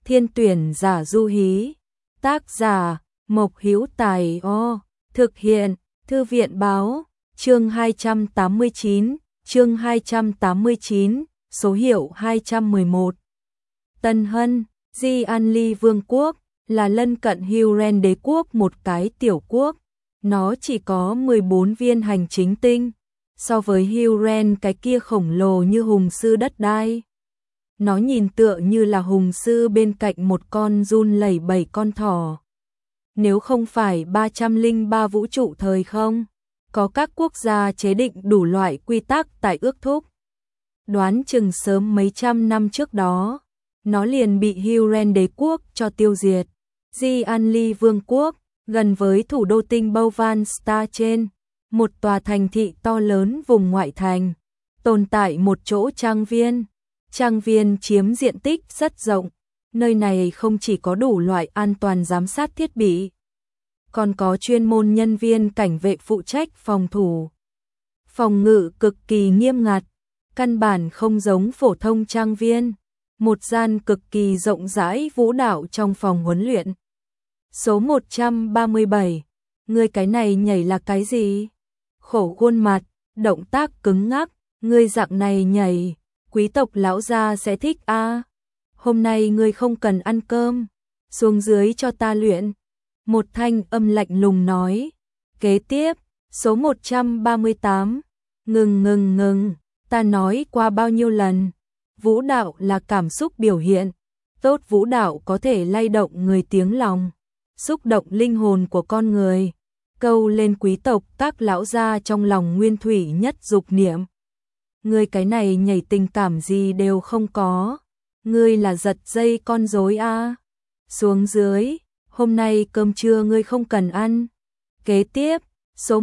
Thiên tuyển giả du hí. Tác giả Mộc Hữu Tài. Thực hiện Thư viện báo. Chương 289, số hiệu 211. Tân Hân, Di An Ly Vương quốc, là lân cận Huren đế quốc một cái tiểu quốc. Nó chỉ có 14 viên hành chính tinh, so với Huren cái kia khổng lồ như hùng sư đất đai. Nó nhìn tựa như là hùng sư bên cạnh một con run lẩy bẩy con thỏ. Nếu không phải 303 vũ trụ thời không, có các quốc gia chế định đủ loại quy tắc tại ước thúc. Đoán chừng sớm mấy trăm năm trước đó, nó liền bị Huren đế quốc cho tiêu diệt. Di An Ly Vương quốc, gần với thủ đô tinh Bovan Star trên, một tòa thành thị to lớn vùng ngoại thành, tồn tại một chỗ trang viên. Trang viên chiếm diện tích rất rộng, nơi này không chỉ có đủ loại an toàn giám sát thiết bị, còn có chuyên môn nhân viên cảnh vệ phụ trách phòng thủ. Phòng ngự cực kỳ nghiêm ngặt, căn bản không giống phổ thông trang viên. Một gian cực kỳ rộng rãi vũ đạo trong phòng huấn luyện. Số 137, ngươi cái này nhảy là cái gì? Khổ khuôn mặt, động tác cứng ngắc, ngươi dạng này nhảy, quý tộc lão gia sẽ thích a. Hôm nay ngươi không cần ăn cơm, xuống dưới cho ta luyện. Một thanh âm lạnh lùng nói. Kế tiếp, số 138, ngừng, ta nói qua bao nhiêu lần, vũ đạo là cảm xúc biểu hiện, tốt vũ đạo có thể lay động người tiếng lòng, xúc động linh hồn của con người, câu lên quý tộc các lão gia trong lòng nguyên thủy nhất dục niệm. Ngươi cái này nhảy tình cảm gì đều không có, ngươi là giật dây con rối a. Xuống dưới, hôm nay cơm trưa ngươi không cần ăn. Kế tiếp, số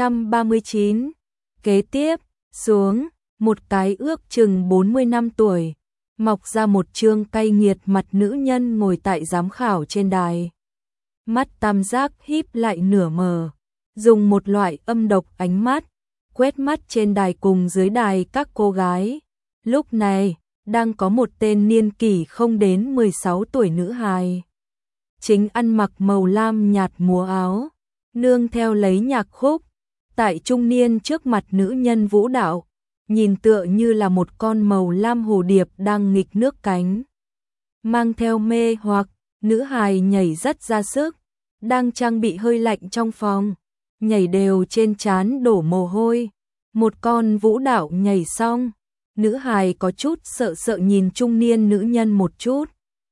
139, kế tiếp, xuống, một cái ước chừng 40 năm tuổi, mọc ra một trương cay nghiệt mặt nữ nhân ngồi tại giám khảo trên đài. Mắt tam giác híp lại nửa mờ, dùng một loại âm độc ánh mắt, quét mắt trên đài cùng dưới đài các cô gái. Lúc này, đang có một tên niên kỷ không đến 16 tuổi nữ hài. Chính ăn mặc màu lam nhạt múa áo, nương theo lấy nhạc khúc, tại trung niên trước mặt nữ nhân vũ đạo, nhìn tựa như là một con màu lam hồ điệp đang nghịch nước cánh. Mang theo mê hoặc, nữ hài nhảy rất ra sức, đang trang bị hơi lạnh trong phòng, nhảy đều trên trán đổ mồ hôi. Một con vũ đạo nhảy xong, nữ hài có chút sợ nhìn trung niên nữ nhân một chút,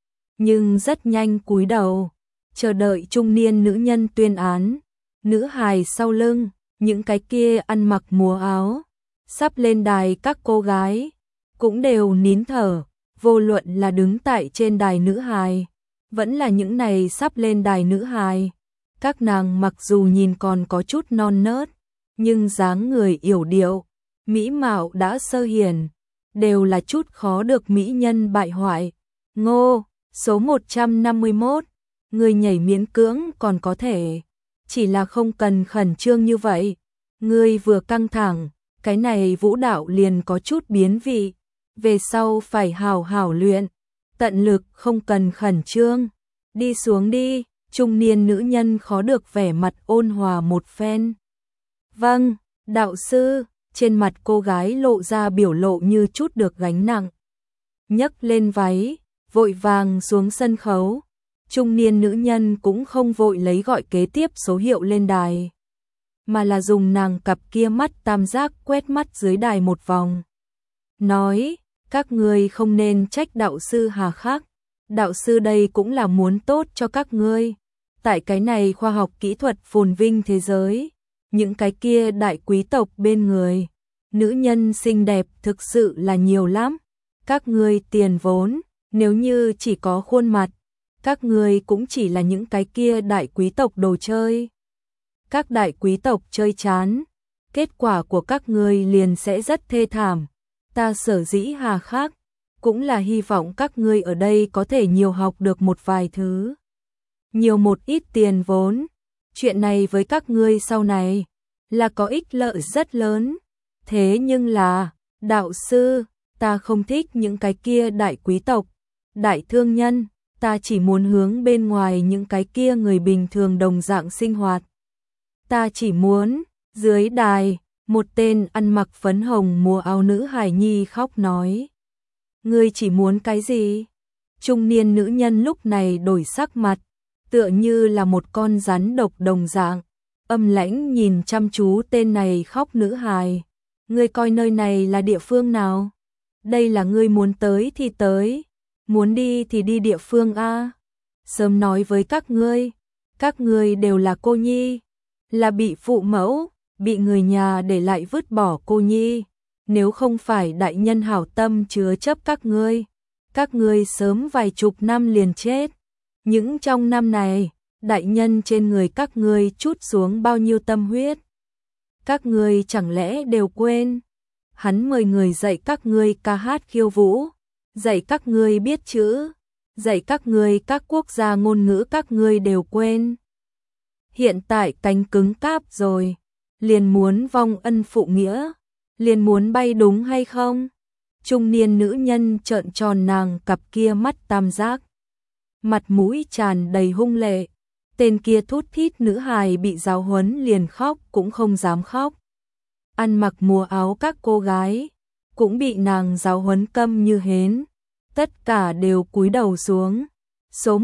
nhưng rất nhanh cúi đầu, chờ đợi trung niên nữ nhân tuyên án. Nữ hài sau lưng, những cái kia ăn mặc múa áo, sắp lên đài các cô gái, cũng đều nín thở, vô luận là đứng tại trên đài nữ hài, vẫn là những này sắp lên đài nữ hài. Các nàng mặc dù nhìn còn có chút non nớt, nhưng dáng người yểu điệu, mỹ mạo đã sơ hiển, đều là chút khó được mỹ nhân bại hoại. Ngô, số 151, người nhảy miễn cưỡng còn có thể, chỉ là không cần khẩn trương như vậy. Ngươi vừa căng thẳng, cái này vũ đạo liền có chút biến vị, về sau phải hào hảo luyện, tận lực không cần khẩn trương. Đi xuống đi, trung niên nữ nhân khó được vẻ mặt ôn hòa một phen. Vâng, đạo sư, trên mặt cô gái lộ ra biểu lộ như chút được gánh nặng. Nhấc lên váy, vội vàng xuống sân khấu. Trung niên nữ nhân cũng không vội lấy gọi kế tiếp số hiệu lên đài, mà là dùng nàng cặp kia mắt tam giác quét mắt dưới đài một vòng. Nói, các ngươi không nên trách đạo sư hà khắc, đạo sư đây cũng là muốn tốt cho các ngươi. Tại cái này khoa học kỹ thuật phồn vinh thế giới, những cái kia đại quý tộc bên người, nữ nhân xinh đẹp thực sự là nhiều lắm. Các ngươi tiền vốn, nếu như chỉ có khuôn mặt, các ngươi cũng chỉ là những cái kia đại quý tộc đồ chơi. Các đại quý tộc chơi chán, kết quả của các ngươi liền sẽ rất thê thảm. Ta sở dĩ hà khắc, cũng là hy vọng các ngươi ở đây có thể nhiều học được một vài thứ, nhiều một ít tiền vốn. Chuyện này với các ngươi sau này là có ích lợi rất lớn. Thế nhưng là, đạo sư, ta không thích những cái kia đại quý tộc, đại thương nhân, ta chỉ muốn hướng bên ngoài những cái kia người bình thường đồng dạng sinh hoạt. Ta chỉ muốn, dưới đài, một tên ăn mặc phấn hồng mua áo nữ hài nhi khóc nói. Ngươi chỉ muốn cái gì? Trung niên nữ nhân lúc này đổi sắc mặt, tựa như là một con rắn độc đồng dạng, âm lãnh nhìn chăm chú tên này khóc nữ hài. Ngươi coi nơi này là địa phương nào? Đây là ngươi muốn tới thì tới, muốn đi thì đi địa phương a. Sớm nói với các ngươi đều là cô nhi, là bị phụ mẫu, bị người nhà để lại vứt bỏ cô nhi. Nếu không phải đại nhân hảo tâm chứa chấp các ngươi sớm vài chục năm liền chết. Những trong năm này, đại nhân trên người các ngươi trút xuống bao nhiêu tâm huyết. Các ngươi chẳng lẽ đều quên? Hắn mời người dạy các ngươi ca hát khiêu vũ, dạy các ngươi biết chữ, dạy các ngươi các quốc gia ngôn ngữ các ngươi đều quên. Hiện tại cánh cứng cáp rồi, liền muốn vong ân phụ nghĩa, liền muốn bay đúng hay không? Trung niên nữ nhân trợn tròn nàng cặp kia mắt tam giác, mặt mũi tràn đầy hung lệ. Tên kia thút thít nữ hài bị giáo huấn liền khóc cũng không dám khóc. Ăn mặc mùa áo các cô gái cũng bị nàng giáo huấn câm như hến, tất cả đều cúi đầu xuống. Số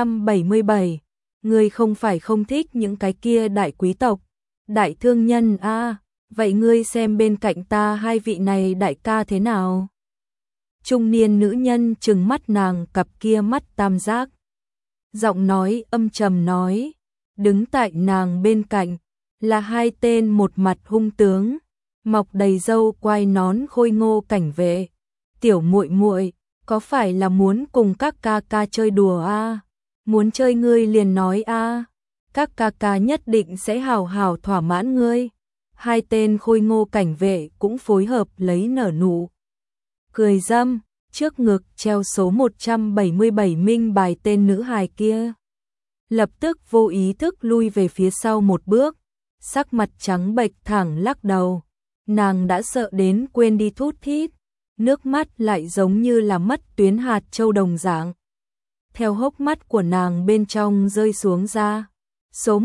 177, ngươi không phải không thích những cái kia đại quý tộc, đại thương nhân a, vậy ngươi xem bên cạnh ta hai vị này đại ca thế nào? Trung niên nữ nhân trừng mắt nàng cặp kia mắt tam giác, giọng nói âm trầm nói, đứng tại nàng bên cạnh là hai tên một mặt hung tướng, mọc đầy râu quai nón khôi ngô cảnh vệ. Tiểu muội muội, có phải là muốn cùng các ca ca chơi đùa a? Muốn chơi ngươi liền nói a, các ca ca nhất định sẽ hào hào thỏa mãn ngươi. Hai tên khôi ngô cảnh vệ cũng phối hợp lấy nở nụ cười dâm, trước ngực treo số 177 minh bài tên nữ hài kia. Lập tức vô ý thức lui về phía sau một bước, sắc mặt trắng bệch thẳng lắc đầu. Nàng đã sợ đến quên đi thút thít, nước mắt lại giống như là mất tuyến hạt châu đồng dạng. Theo hốc mắt của nàng bên trong rơi xuống ra. Số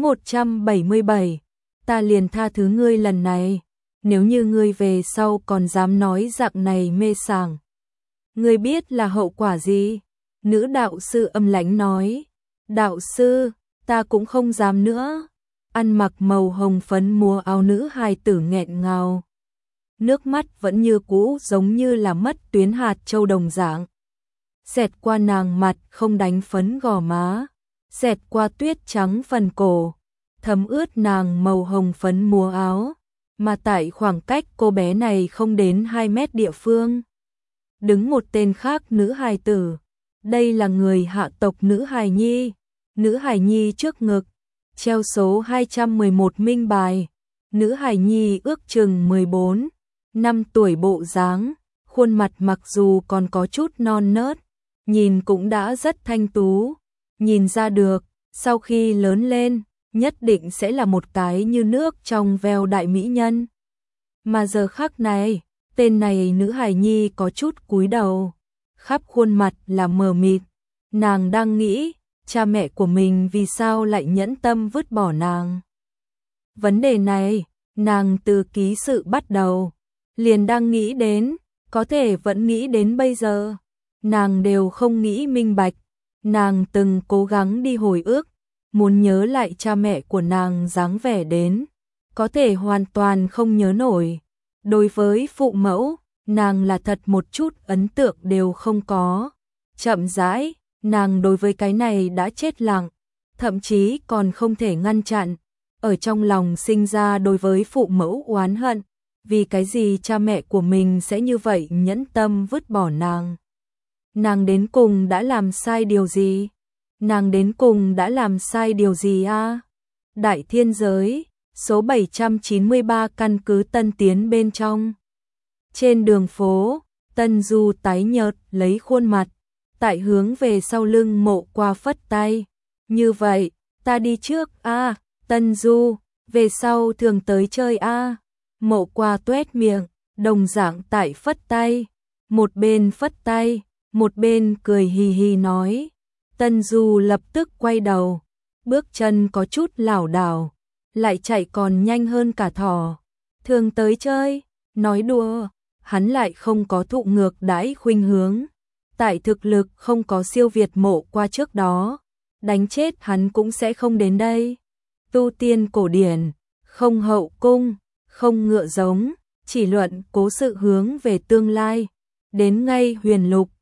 177, ta liền tha thứ ngươi lần này, nếu như ngươi về sau còn dám nói dạng này mê sảng. Ngươi biết là hậu quả gì? Nữ đạo sư âm lãnh nói. Đạo sư, ta cũng không dám nữa. Ăn mặc màu hồng phấn mua áo nữ hài tử nghẹn ngào. Nước mắt vẫn như cũ giống như là mất tuyến hạt châu đồng dạng. Xẹt qua nàng mặt không đánh phấn gò má, xẹt qua tuyết trắng phần cổ, thấm ướt nàng màu hồng phấn mua áo, mà tại khoảng cách cô bé này không đến 2 mét địa phương. Đứng một tên khác nữ hài tử, đây là người hạ tộc nữ hài nhi trước ngực, treo số 211 minh bài, nữ hài nhi ước chừng 14 năm tuổi bộ dáng, khuôn mặt mặc dù còn có chút non nớt, nhìn cũng đã rất thanh tú, nhìn ra được, sau khi lớn lên, nhất định sẽ là một cái như nước trong veo đại mỹ nhân. Mà giờ khắc này, tên này nữ hài nhi có chút cúi đầu, khắp khuôn mặt là mờ mịt, nàng đang nghĩ, cha mẹ của mình vì sao lại nhẫn tâm vứt bỏ nàng. Vấn đề này, nàng từ ký sự bắt đầu, liền đang nghĩ đến, có thể vẫn nghĩ đến bây giờ. Nàng đều không nghĩ minh bạch, nàng từng cố gắng đi hồi ức, muốn nhớ lại cha mẹ của nàng dáng vẻ đến, có thể hoàn toàn không nhớ nổi. Đối với phụ mẫu, nàng là thật một chút ấn tượng đều không có. Chậm rãi, nàng đối với cái này đã chết lặng, thậm chí còn không thể ngăn chặn, ở trong lòng sinh ra đối với phụ mẫu oán hận, vì cái gì cha mẹ của mình sẽ như vậy nhẫn tâm vứt bỏ nàng. Nàng đến cùng đã làm sai điều gì? Nàng đến cùng đã làm sai điều gì a? Đại thiên giới, số 793 căn cứ Tân Tiến bên trong. Trên đường phố, Tân Du tái nhợt lấy khuôn mặt, tại hướng về sau lưng Mộ Qua phất tay. Như vậy, ta đi trước a, Tân Du, về sau thường tới chơi a. Mộ Qua tuét miệng, đồng dạng tại phất tay, một bên phất tay, một bên cười hì hì nói, Tần Du lập tức quay đầu, bước chân có chút lảo đảo, lại chạy còn nhanh hơn cả thỏ. Thường tới chơi, nói đùa, hắn lại không có thụ ngược đãi khuynh hướng. Tại thực lực không có siêu việt Mộ Qua trước đó, đánh chết hắn cũng sẽ không đến đây. Tu tiên cổ điển, không hậu cung, không ngựa giống, chỉ luận cố sự hướng về tương lai. Đến ngay huyền lục,